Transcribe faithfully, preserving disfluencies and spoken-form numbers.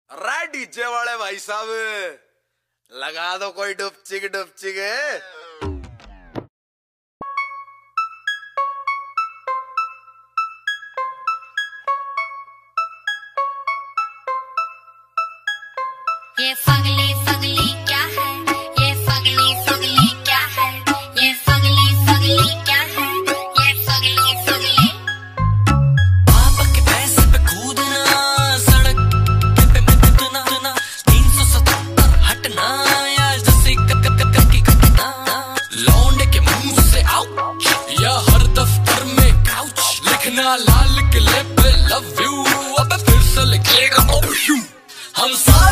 अरे डीजे वाले भाई साहब लगा दो कोई डुपचिक डुपचिक। ये फगली फगली क्या है, ये फगली फगली क्या है, ये फगली फगली क्या है, ये फगली फगली। पापा के पैसे पे कूदना, सड़क पे मिटना, तीन सौ सत्तर हटना या जैसे की घटना। लौंडे के मुंह से आउच या हर दफ्तर में काउच, लिखना लाल किले पे लव यू, अब फिर से लिखेगा हम सारे